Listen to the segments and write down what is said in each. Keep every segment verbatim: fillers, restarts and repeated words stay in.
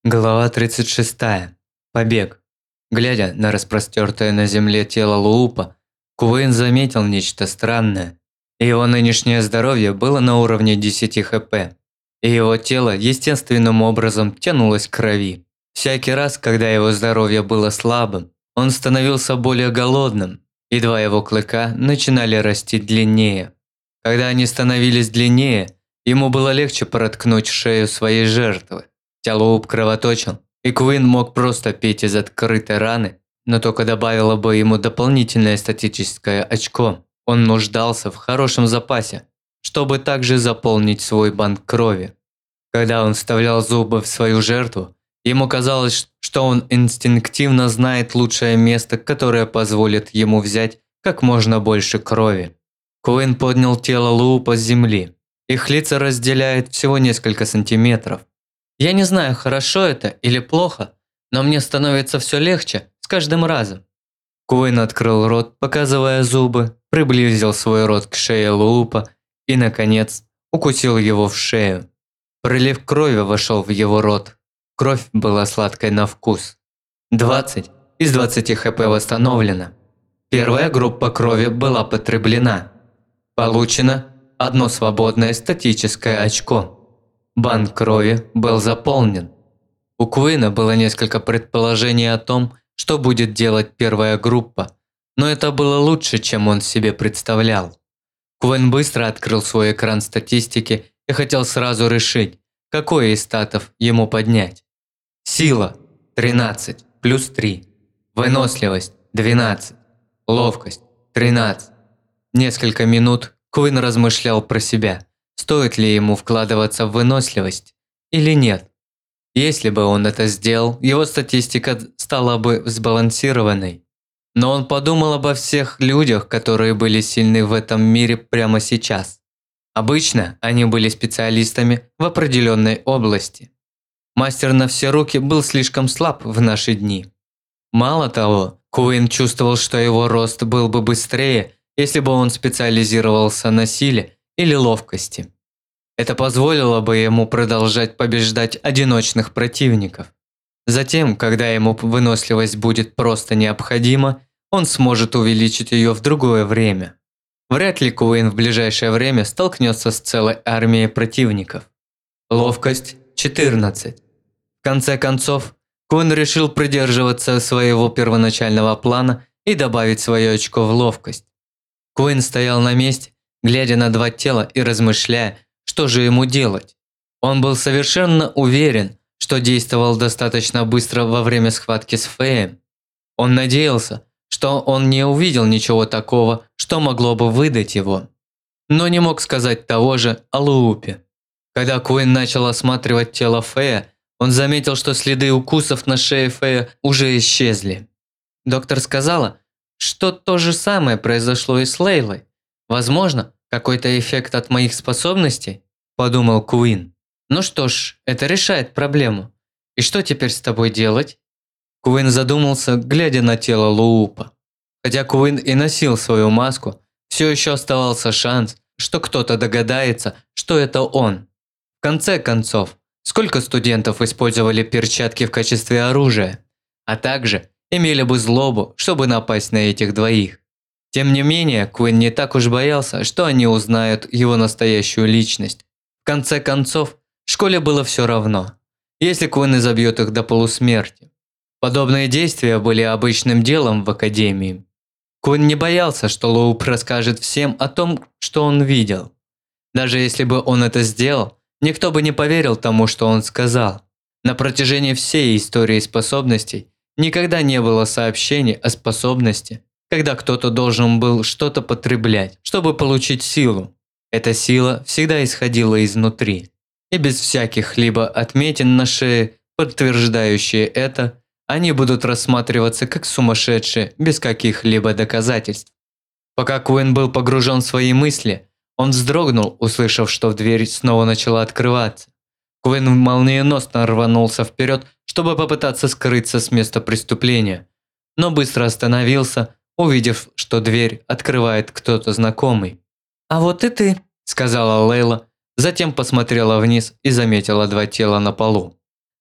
Глава тридцать шесть. Побег. Глядя на распростертое на земле тело Луупа, Куин заметил нечто странное. Его нынешнее здоровье было на уровне десяти хп, и его тело естественным образом тянулось к крови. Всякий раз, когда его здоровье было слабым, он становился более голодным, и два его клыка начинали расти длиннее. Когда они становились длиннее, ему было легче проткнуть шею своей жертвы. Лууп кровоточил, и Куин мог просто пить из открытой раны, но только добавило бы ему дополнительное статическое очко. Он нуждался в хорошем запасе, чтобы также заполнить свой банк крови. Когда он вставлял зубы в свою жертву, ему казалось, что он инстинктивно знает лучшее место, которое позволит ему взять как можно больше крови. Куин поднял тело Луупа с земли. Их лица разделяет всего несколько сантиметров. Я не знаю, хорошо это или плохо, но мне становится все легче с каждым разом. Куин открыл рот, показывая зубы, приблизил свой рот к шее Луупа и, наконец, укусил его в шею. Прилив крови вошел в его рот. Кровь была сладкой на вкус. двадцать из двадцати хп восстановлено. Первая группа крови была потреблена. Получено одно свободное статическое очко. Банк крови был заполнен. У Куина было несколько предположений о том, что будет делать первая группа, но это было лучше, чем он себе представлял. Куин быстро открыл свой экран статистики и хотел сразу решить, какой из статов ему поднять. Сила – тринадцать, плюс три. Выносливость – двенадцать. Ловкость – тринадцать. Несколько минут Куин размышлял про себя. Стоит ли ему вкладываться в выносливость или нет? Если бы он это сделал, его статистика стала бы сбалансированной. Но он подумал обо всех людях, которые были сильны в этом мире прямо сейчас. Обычно они были специалистами в определенной области. Мастер на все руки был слишком слаб в наши дни. Мало того, Куин чувствовал, что его рост был бы быстрее, если бы он специализировался на силе или ловкости. Это позволило бы ему продолжать побеждать одиночных противников. Затем, когда ему выносливость будет просто необходима, он сможет увеличить ее в другое время. Вряд ли Куин в ближайшее время столкнется с целой армией противников. Ловкость – четырнадцать. В конце концов, Куин решил придерживаться своего первоначального плана и добавить свое очко в ловкость. Куин стоял на месте, глядя на два тела и размышляя, что же ему делать. Он был совершенно уверен, что действовал достаточно быстро во время схватки с Феем. Он надеялся, что он не увидел ничего такого, что могло бы выдать его. Но не мог сказать того же о Луупе. Когда Куин начал осматривать тело Фея, он заметил, что следы укусов на шее Фея уже исчезли. Доктор сказала, что то же самое произошло и с Лейлой. Возможно, какой-то эффект от моих способностей, подумал Куин. Ну что ж, это решает проблему. И что теперь с тобой делать? Куин задумался, глядя на тело Луупа. Хотя Куин и носил свою маску, все еще оставался шанс, что кто-то догадается, что это он. В конце концов, сколько студентов использовали перчатки в качестве оружия, а также имели бы злобу, чтобы напасть на этих двоих. Тем не менее, Куин не так уж боялся, что они узнают его настоящую личность. В конце концов, в школе было все равно, если Куин изобьет их до полусмерти. Подобные действия были обычным делом в академии. Куин не боялся, что Лууп расскажет всем о том, что он видел. Даже если бы он это сделал, никто бы не поверил тому, что он сказал. На протяжении всей истории способностей никогда не было сообщений о способности, когда кто-то должен был что-то потреблять, чтобы получить силу. Эта сила всегда исходила изнутри. И без всяких либо отметин на шее, подтверждающие это, они будут рассматриваться как сумасшедшие без каких-либо доказательств. Пока Куин был погружен в свои мысли, он вздрогнул, услышав, что дверь снова начала открываться. Куин молниеносно рванулся вперед, чтобы попытаться скрыться с места преступления, но быстро остановился, увидев, что дверь открывает кто-то знакомый. «А вот и ты», – сказала Лейла, затем посмотрела вниз и заметила два тела на полу.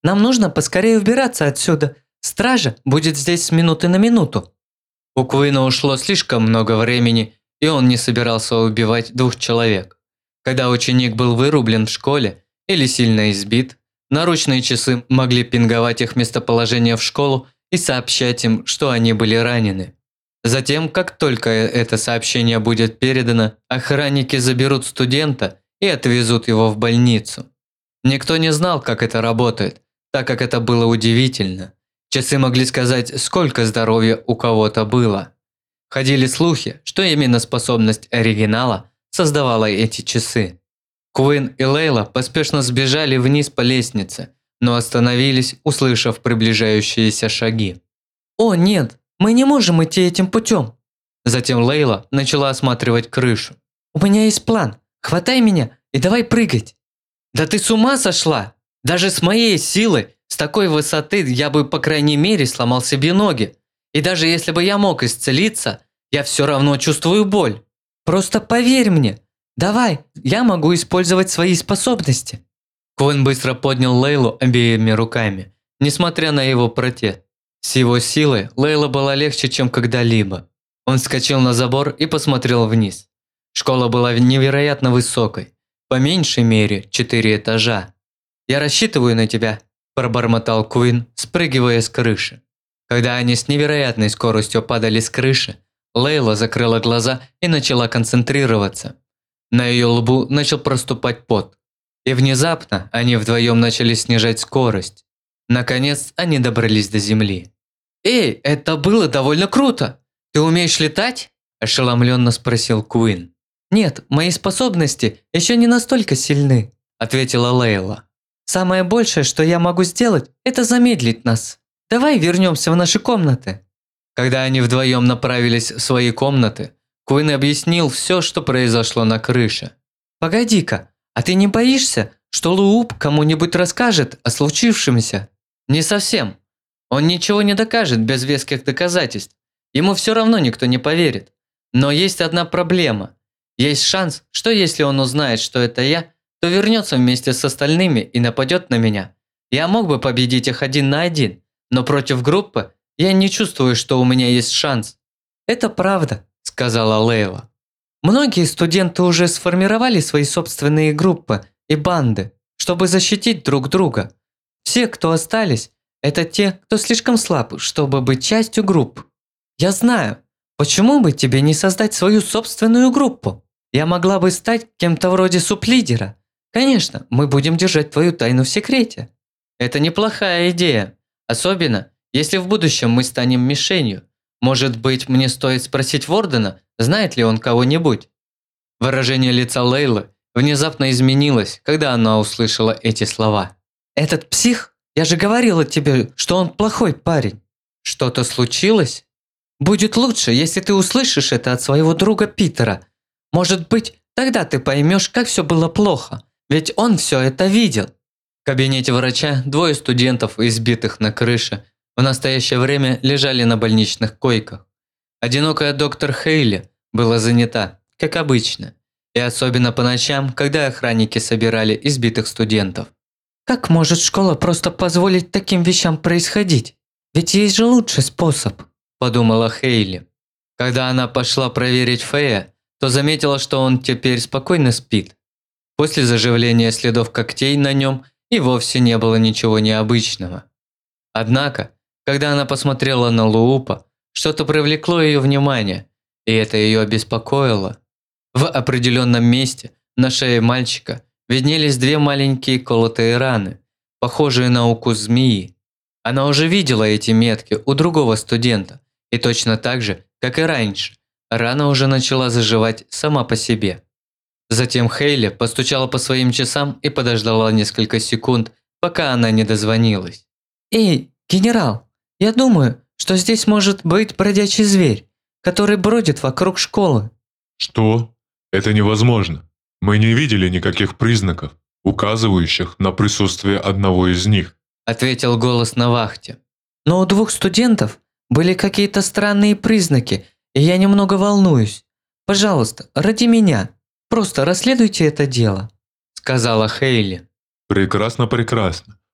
Нам нужно поскорее убираться отсюда. Стража будет здесь с минуты на минуту». У Куина ушло слишком много времени, и он не собирался убивать двух человек. Когда ученик был вырублен в школе или сильно избит, наручные часы могли пинговать их местоположение в школу и сообщать им, что они были ранены. Затем, как только это сообщение будет передано, охранники заберут студента и отвезут его в больницу. Никто не знал, как это работает, так как это было удивительно. Часы могли сказать, сколько здоровья у кого-то было. Ходили слухи, что именно способность оригинала создавала эти часы. Куин и Лейла поспешно сбежали вниз по лестнице, но остановились, услышав приближающиеся шаги. «О, нет, мы не можем идти этим путем!» Затем Лейла начала осматривать крышу. «У меня есть план. Хватай меня и давай прыгать!» «Да ты с ума сошла! Даже с моей силой, с такой высоты я бы, по крайней мере, сломал себе ноги. И даже если бы я мог исцелиться, я все равно чувствую боль. Просто поверь мне. Давай, я могу использовать свои способности». Куин быстро поднял Лейлу обеими руками, несмотря на его протест. С его силой Лейла была легче, чем когда-либо. Он вскочил на забор и посмотрел вниз. Школа была невероятно высокой, по меньшей мере четыре этажа. «Я рассчитываю на тебя», – пробормотал Куин, спрыгивая с крыши. Когда они с невероятной скоростью падали с крыши, Лейла закрыла глаза и начала концентрироваться. На ее лбу начал проступать пот. И внезапно они вдвоем начали снижать скорость. Наконец они добрались до земли. «Эй, это было довольно круто! Ты умеешь летать?» – ошеломленно спросил Куин. «Нет, мои способности еще не настолько сильны», – ответила Лейла. «Самое большее, что я могу сделать, это замедлить нас. Давай вернемся в наши комнаты». Когда они вдвоем направились в свои комнаты, Куин объяснил все, что произошло на крыше. «Погоди-ка, а ты не боишься, что Лууп кому-нибудь расскажет о случившемся?» «Не совсем. Он ничего не докажет без веских доказательств. Ему все равно никто не поверит. Но есть одна проблема. Есть шанс, что если он узнает, что это я, то вернется вместе с остальными и нападет на меня. Я мог бы победить их один на один, но против группы я не чувствую, что у меня есть шанс». «Это правда», – сказала Лейла. «Многие студенты уже сформировали свои собственные группы и банды, чтобы защитить друг друга. Все, кто остались, это те, кто слишком слаб, чтобы быть частью групп. Я знаю, почему бы тебе не создать свою собственную группу? Я могла бы стать кем-то вроде суплидера. Конечно, мы будем держать твою тайну в секрете». «Это неплохая идея, особенно если в будущем мы станем мишенью. Может быть, мне стоит спросить Вордена, знает ли он кого-нибудь?» Выражение лица Лейлы внезапно изменилось, когда она услышала эти слова. «Этот псих? Я же говорила тебе, что он плохой парень. Что-то случилось? Будет лучше, если ты услышишь это от своего друга Питера. Может быть, тогда ты поймешь, как все было плохо, ведь он все это видел». В кабинете врача двое студентов, избитых на крыше, в настоящее время лежали на больничных койках. Одинокая доктор Хейли была занята, как обычно, и особенно по ночам, когда охранники собирали избитых студентов. «Как может школа просто позволить таким вещам происходить? Ведь есть же лучший способ», – подумала Хейли. Когда она пошла проверить Фея, то заметила, что он теперь спокойно спит. После заживления следов когтей на нем и вовсе не было ничего необычного. Однако, когда она посмотрела на Луупа, что-то привлекло ее внимание, и это ее обеспокоило. В определенном месте на шее мальчика виднелись две маленькие колотые раны, похожие на укус змеи. Она уже видела эти метки у другого студента, и точно так же, как и раньше, рана уже начала заживать сама по себе. Затем Хейли постучала по своим часам и подождала несколько секунд, пока она не дозвонилась. «Эй, генерал, я думаю, что здесь может быть бродячий зверь, который бродит вокруг школы». «Что? Это невозможно. Мы не видели никаких признаков, указывающих на присутствие одного из них», – ответил голос на вахте. «Но у двух студентов были какие-то странные признаки, и я немного волнуюсь. Пожалуйста, ради меня, просто расследуйте это дело», – сказала Хейли. «Прекрасно, прекрасно.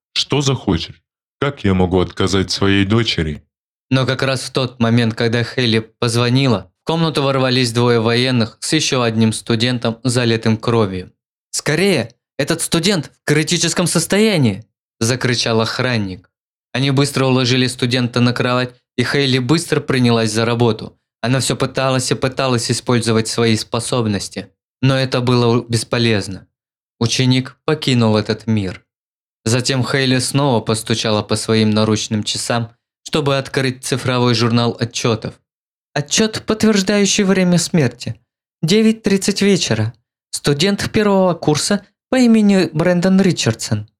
Что захочешь? Как я могу отказать своей дочери? Но как раз в тот момент, когда Хейли позвонила, в комнату ворвались двое военных с еще одним студентом, залитым кровью. «Скорее! Этот студент в критическом состоянии!» – закричал охранник. Они быстро уложили студента на кровать, и Хейли быстро принялась за работу. Она все пыталась и пыталась использовать свои способности, но это было бесполезно. Ученик покинул этот мир. Затем Хейли снова постучала по своим наручным часам, чтобы открыть цифровой журнал отчетов. Отчет, подтверждающий время смерти. девять тридцать вечера. Студент первого курса по имени Брэндон Ричардсон.